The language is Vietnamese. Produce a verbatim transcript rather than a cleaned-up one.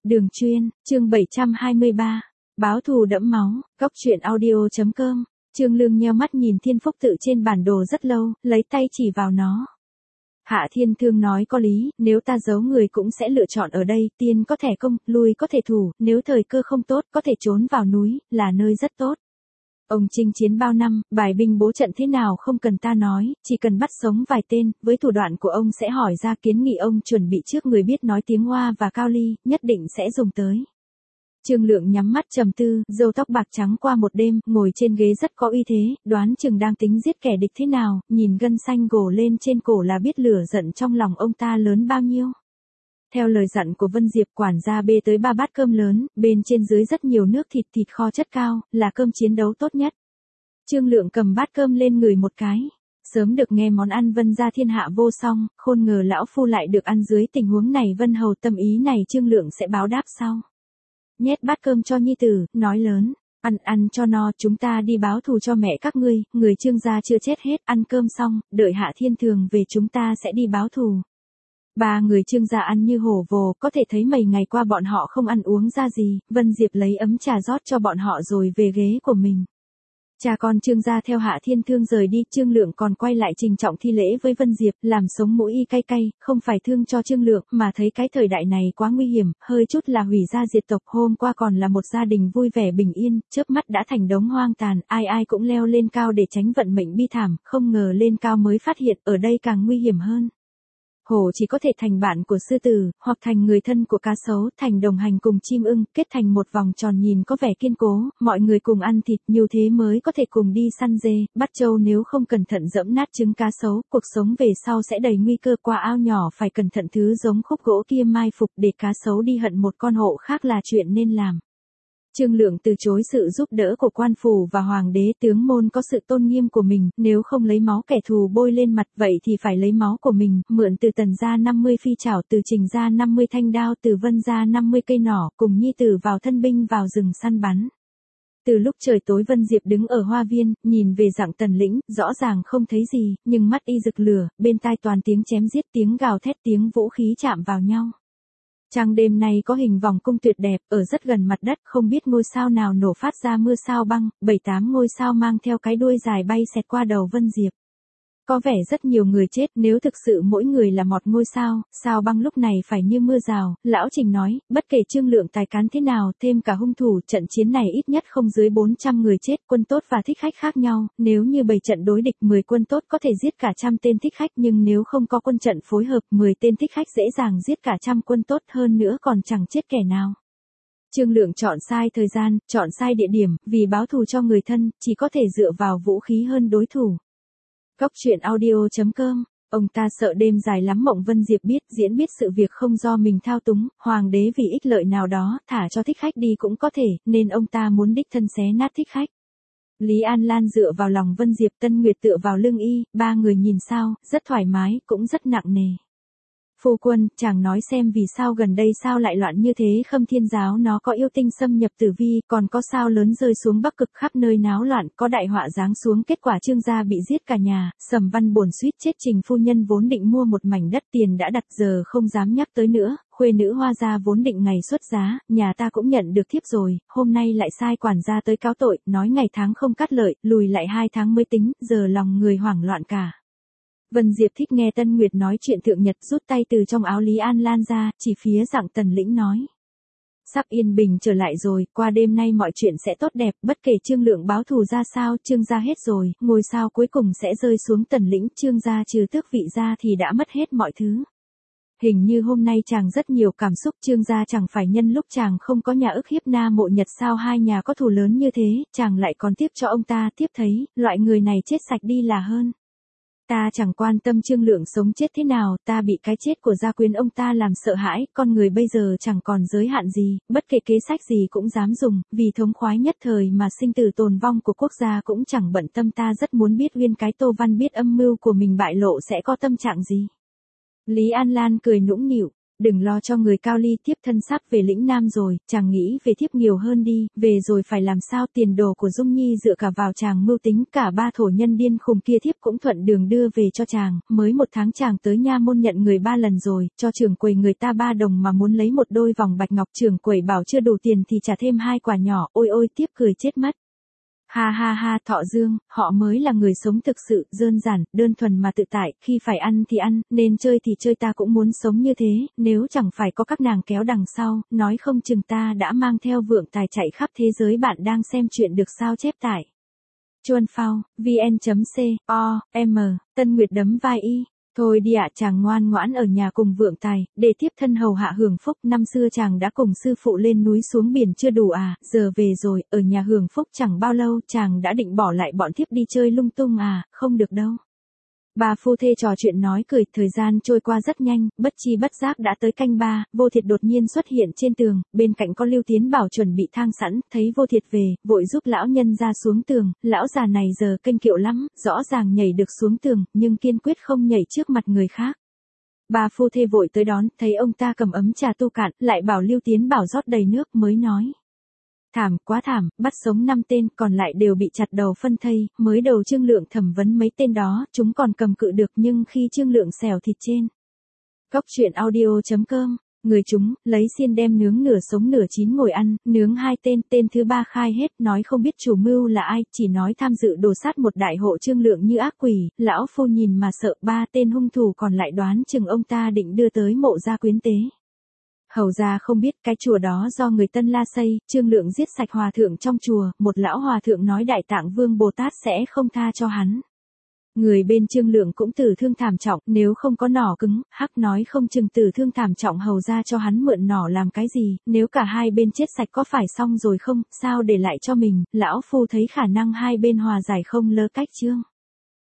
Đường Chuyên, chương bảy trăm hai mươi ba, báo thù đẫm máu, góc truyện audio chấm com. Trương Lương nheo mắt nhìn Thiên Phúc tự trên bản đồ rất lâu, lấy tay chỉ vào nó. Hạ Thiên Thương nói có lý, nếu ta giấu người cũng sẽ lựa chọn ở đây, tiên có thể công, lui có thể thủ, nếu thời cơ không tốt có thể trốn vào núi, là nơi rất tốt. Ông chinh chiến bao năm, bài binh bố trận thế nào không cần ta nói, chỉ cần bắt sống vài tên, với thủ đoạn của ông sẽ hỏi ra kiến nghị ông chuẩn bị trước người biết nói tiếng Hoa và Cao Ly, nhất định sẽ dùng tới. Trương Lượng nhắm mắt trầm tư, râu tóc bạc trắng qua một đêm, ngồi trên ghế rất có uy thế, đoán chừng đang tính giết kẻ địch thế nào, nhìn gân xanh gồ lên trên cổ là biết lửa giận trong lòng ông ta lớn bao nhiêu. Theo lời dặn của Vân Diệp, quản gia bê tới ba bát cơm lớn, bên trên dưới rất nhiều nước thịt thịt kho chất cao, là cơm chiến đấu tốt nhất. Trương Lượng cầm bát cơm lên ngửi một cái. Sớm được nghe món ăn Vân gia thiên hạ vô song, khôn ngờ lão phu lại được ăn dưới tình huống này. Vân hầu tâm ý này Trương Lượng sẽ báo đáp sau. Nhét bát cơm cho nhi tử, nói lớn, ăn ăn cho no, chúng ta đi báo thù cho mẹ các ngươi, người Trương gia chưa chết hết, ăn cơm xong, đợi Hạ Thiên Thường về chúng ta sẽ đi báo thù. Ba người Trương gia ăn như hổ vồ, có thể thấy mấy ngày qua bọn họ không ăn uống ra gì, Vân Diệp lấy ấm trà rót cho bọn họ rồi về ghế của mình. Cha con Trương gia theo Hạ Thiên Thương rời đi, Trương Lượng còn quay lại trình trọng thi lễ với Vân Diệp, làm sống mũi y cay cay, không phải thương cho Trương Lượng, mà thấy cái thời đại này quá nguy hiểm, hơi chút là hủy gia diệt tộc, hôm qua còn là một gia đình vui vẻ bình yên, chớp mắt đã thành đống hoang tàn, ai ai cũng leo lên cao để tránh vận mệnh bi thảm, không ngờ lên cao mới phát hiện, ở đây càng nguy hiểm hơn. Hổ chỉ có thể thành bạn của sư tử, hoặc thành người thân của cá sấu, thành đồng hành cùng chim ưng, kết thành một vòng tròn nhìn có vẻ kiên cố, mọi người cùng ăn thịt, nhiều thế mới có thể cùng đi săn dê, bắt trâu, nếu không cẩn thận dẫm nát trứng cá sấu, cuộc sống về sau sẽ đầy nguy cơ. Qua ao nhỏ phải cẩn thận thứ giống khúc gỗ kia mai phục để cá sấu đi hận một con hộ khác là chuyện nên làm. Trương Lượng từ chối sự giúp đỡ của quan phủ và hoàng đế, tướng môn có sự tôn nghiêm của mình, nếu không lấy máu kẻ thù bôi lên mặt vậy thì phải lấy máu của mình, mượn từ Tần gia năm mươi phi chảo, từ Trình gia năm mươi thanh đao, từ Vân gia năm mươi cây nỏ, cùng nhi tử vào thân binh vào rừng săn bắn. Từ lúc trời tối Vân Diệp đứng ở hoa viên, nhìn về dạng Tần lĩnh, rõ ràng không thấy gì, nhưng mắt y rực lửa, bên tai toàn tiếng chém giết, tiếng gào thét, tiếng vũ khí chạm vào nhau. Trăng đêm nay có hình vòng cung tuyệt đẹp, ở rất gần mặt đất, không biết ngôi sao nào nổ phát ra mưa sao băng, bảy tám ngôi sao mang theo cái đuôi dài bay xẹt qua đầu Vân Diệp. Có vẻ rất nhiều người chết, nếu thực sự mỗi người là một ngôi sao, sao băng lúc này phải như mưa rào. Lão Trình nói, bất kể Trương Lượng tài cán thế nào, thêm cả hung thủ, trận chiến này ít nhất không dưới bốn trăm người chết, quân tốt và thích khách khác nhau, nếu như bảy trận đối địch mười quân tốt có thể giết cả trăm tên thích khách, nhưng nếu không có quân trận phối hợp, mười tên thích khách dễ dàng giết cả trăm quân tốt, hơn nữa còn chẳng chết kẻ nào. Trương Lượng chọn sai thời gian, chọn sai địa điểm, vì báo thù cho người thân, chỉ có thể dựa vào vũ khí hơn đối thủ. Góc truyện audio chấm com. Ông ta sợ đêm dài lắm mộng. Vân Diệp biết, diễn biết sự việc không do mình thao túng, hoàng đế vì ích lợi nào đó, thả cho thích khách đi cũng có thể, nên ông ta muốn đích thân xé nát thích khách. Lý An Lan dựa vào lòng Vân Diệp, Tân Nguyệt tựa vào lưng y, ba người nhìn sao, rất thoải mái, cũng rất nặng nề. Phu quân, chàng nói xem vì sao gần đây sao lại loạn như thế. Khâm Thiên giáo nó có yêu tinh xâm nhập tử vi, còn có sao lớn rơi xuống Bắc Cực, khắp nơi náo loạn, có đại họa giáng xuống, kết quả Trương gia bị giết cả nhà, Sầm Văn Bổn suýt chết. Trình phu nhân vốn định mua một mảnh đất, tiền đã đặt, giờ không dám nhắc tới nữa. Khuê nữ Hoa gia vốn định ngày xuất giá, nhà ta cũng nhận được thiếp rồi, hôm nay lại sai quản gia tới cáo tội, nói ngày tháng không cắt lợi, lùi lại hai tháng mới tính, giờ lòng người hoảng loạn cả. Vân Diệp thích nghe Tân Nguyệt nói chuyện thượng nhật, rút tay từ trong áo Lý An Lan ra, chỉ phía dạng Tần lĩnh nói. Sắp yên bình trở lại rồi, qua đêm nay mọi chuyện sẽ tốt đẹp, bất kể Trương Lượng báo thù ra sao, Trương gia hết rồi, ngôi sao cuối cùng sẽ rơi xuống Tần lĩnh, Trương gia trừ tước vị ra thì đã mất hết mọi thứ. Hình như hôm nay chàng rất nhiều cảm xúc, Trương gia chẳng phải nhân lúc chàng không có nhà ức hiếp Na Mộ Nhật sao, hai nhà có thù lớn như thế, chàng lại còn tiếp cho ông ta, tiếp thấy, loại người này chết sạch đi là hơn. Ta chẳng quan tâm Trương Lượng sống chết thế nào, ta bị cái chết của gia quyến ông ta làm sợ hãi, con người bây giờ chẳng còn giới hạn gì, bất kể kế sách gì cũng dám dùng, vì thống khoái nhất thời mà sinh tử tồn vong của quốc gia cũng chẳng bận tâm. Ta rất muốn biết Uyên cái Tô Văn biết âm mưu của mình bại lộ sẽ có tâm trạng gì. Lý An Lan cười nũng nịu, Đừng lo cho người Cao Ly, thiếp thân sắp về lĩnh Nam rồi, chàng nghĩ về thiếp nhiều hơn đi, về rồi phải làm sao, tiền đồ của Dung Nhi dựa cả vào chàng mưu tính, cả ba thổ nhân điên khùng kia thiếp cũng thuận đường đưa về cho chàng, mới một tháng chàng tới nha môn nhận người ba lần rồi, cho trưởng quầy người ta ba đồng mà muốn lấy một đôi vòng bạch ngọc, trưởng quầy bảo chưa đủ tiền thì trả thêm hai quả nhỏ, ôi ôi thiếp cười chết mất. Ha ha ha, Thọ Dương, họ mới là người sống thực sự, đơn giản, đơn thuần mà tự tại, khi phải ăn thì ăn, nên chơi thì chơi, ta cũng muốn sống như thế, nếu chẳng phải có các nàng kéo đằng sau, nói không chừng ta đã mang theo vượng tài chạy khắp thế giới. Bạn đang xem chuyện được sao chép tại Chuan Phao, vn.co, m, Tân Nguyệt đấm vai y. Thôi đi ạ, chàng ngoan ngoãn ở nhà cùng vượng tài, để tiếp thân hầu hạ hưởng phúc, năm xưa chàng đã cùng sư phụ lên núi xuống biển chưa đủ à, giờ về rồi, ở nhà hưởng phúc chẳng bao lâu, chàng đã định bỏ lại bọn thiếp đi chơi lung tung à, không được đâu. Ba phu thê trò chuyện nói cười, thời gian trôi qua rất nhanh, bất chi bất giác đã tới canh ba, Vô Thiệt đột nhiên xuất hiện trên tường, bên cạnh có Lưu Tiến Bảo chuẩn bị thang sẵn, thấy Vô Thiệt về, vội giúp lão nhân ra xuống tường, lão già này giờ kênh kiệu lắm, rõ ràng nhảy được xuống tường, nhưng kiên quyết không nhảy trước mặt người khác. Ba phu thê vội tới đón, thấy ông ta cầm ấm trà tu cạn, lại bảo Lưu Tiến Bảo rót đầy nước mới nói. Thảm, quá thảm, bắt sống năm tên, còn lại đều bị chặt đầu phân thây, mới đầu Trương Lượng thẩm vấn mấy tên đó, chúng còn cầm cự được nhưng khi Trương Lượng xẻo thịt trên. Cóc truyện audio chấm com, người chúng, lấy xiên đem nướng nửa sống nửa chín ngồi ăn, nướng hai tên, tên thứ ba khai hết, nói không biết chủ mưu là ai, chỉ nói tham dự đồ sát một đại hộ Trương Lượng như ác quỷ, lão phu nhìn mà sợ, ba tên hung thủ còn lại đoán chừng ông ta định đưa tới mộ gia quyến tế. Hầu ra không biết cái chùa đó do người Tân La xây, Trương Lượng giết sạch hòa thượng trong chùa, một lão hòa thượng nói Đại Tạng Vương Bồ Tát sẽ không tha cho hắn. Người bên Trương Lượng cũng tử thương thảm trọng, nếu không có nỏ cứng, hắc nói không chừng tử thương thảm trọng, hầu ra cho hắn mượn nỏ làm cái gì, nếu cả hai bên chết sạch có phải xong rồi không, sao để lại cho mình, lão phu thấy khả năng hai bên hòa giải không lỡ cách Trương